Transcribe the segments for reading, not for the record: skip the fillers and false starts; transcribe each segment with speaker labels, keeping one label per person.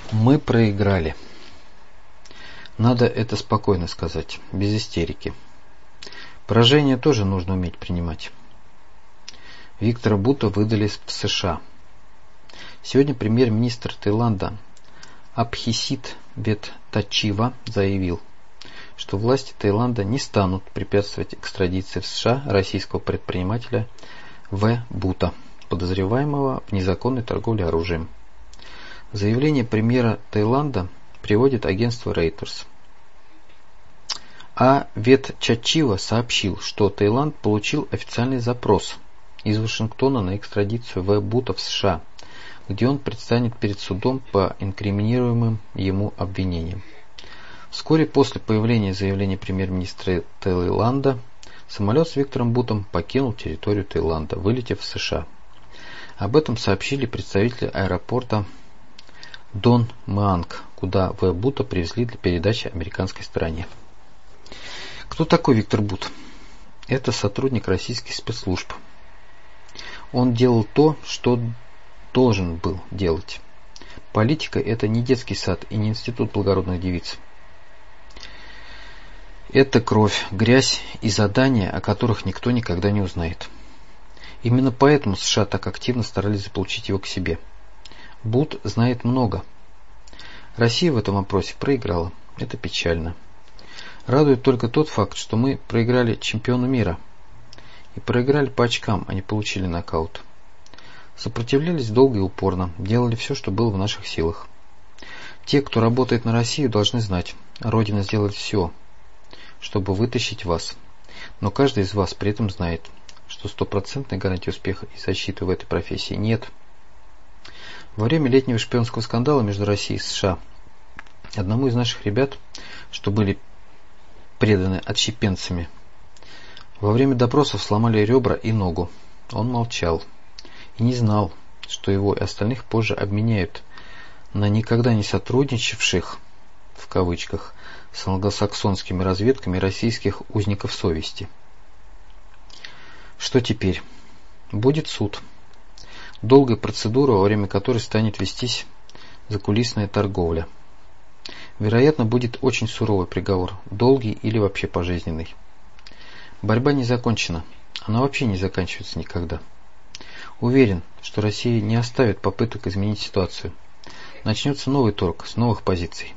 Speaker 1: Мы проиграли. Надо это спокойно сказать, без истерики. Поражение тоже нужно уметь принимать. Виктора Бута выдали в США. Сегодня премьер-министр Таиланда Абхисит Веттачива заявил, что власти Таиланда не станут препятствовать экстрадиции в США российского предпринимателя В. Бута, подозреваемого в незаконной торговле оружием. Заявление премьера Таиланда приводит агентство Reuters. А Веттачива сообщил, что Таиланд получил официальный запрос из Вашингтона на экстрадицию В. Бута в США, где он предстанет перед судом по инкриминируемым ему обвинениям. Вскоре после появления заявления премьер-министра Таиланда самолет с Виктором Бутом покинул территорию Таиланда, вылетев в США. Об этом сообщили представители аэропорта Дон Муанг, куда В. Бута привезли для передачи американской стороне. Кто такой Виктор Бут? Это сотрудник российских спецслужб. Он делал то, что должен был делать. Политика – это не детский сад и не институт благородных девиц. Это кровь, грязь и задания, о которых никто никогда не узнает. Именно поэтому США так активно старались заполучить его к себе. Бут знает много. Россия в этом вопросе проиграла. Это печально. Радует только тот факт, что мы проиграли чемпиону мира. И проиграли по очкам, а не получили нокаут. Сопротивлялись долго и упорно, делали все, что было в наших силах. Те, кто работает на Россию, должны знать, Родина сделает все, чтобы вытащить вас. Но каждый из вас при этом знает, что стопроцентной гарантии успеха и защиты в этой профессии нет. Во время летнего шпионского скандала между Россией и США одному из наших ребят, что были преданы отщепенцами, во время допросов сломали ребра и ногу. Он молчал и не знал, что его и остальных позже обменяют на никогда не сотрудничавших, в кавычках, с англосаксонскими разведками российских узников совести. Что теперь? Будет суд. Долгая процедура, во время которой станет вестись закулисная торговля. Вероятно, будет очень суровый приговор, долгий или вообще пожизненный. Борьба не закончена. Она вообще не заканчивается никогда. Уверен, что Россия не оставит попыток изменить ситуацию. Начнется новый торг с новых позиций.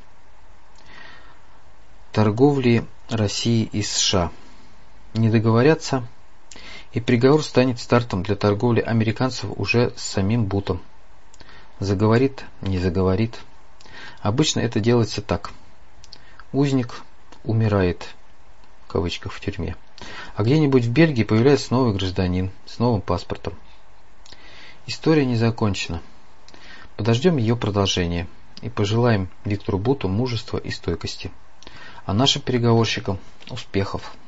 Speaker 1: Торговли России и США. Не договорятся, и приговор станет стартом для торговли американцев уже с самим Бутом. Заговорит, не заговорит. Обычно это делается так. Узник умирает, в кавычках, в тюрьме. А где-нибудь в Бельгии появляется новый гражданин с новым паспортом. История не закончена. Подождем ее продолжения и пожелаем Виктору Буту мужества и стойкости. А нашим переговорщикам успехов.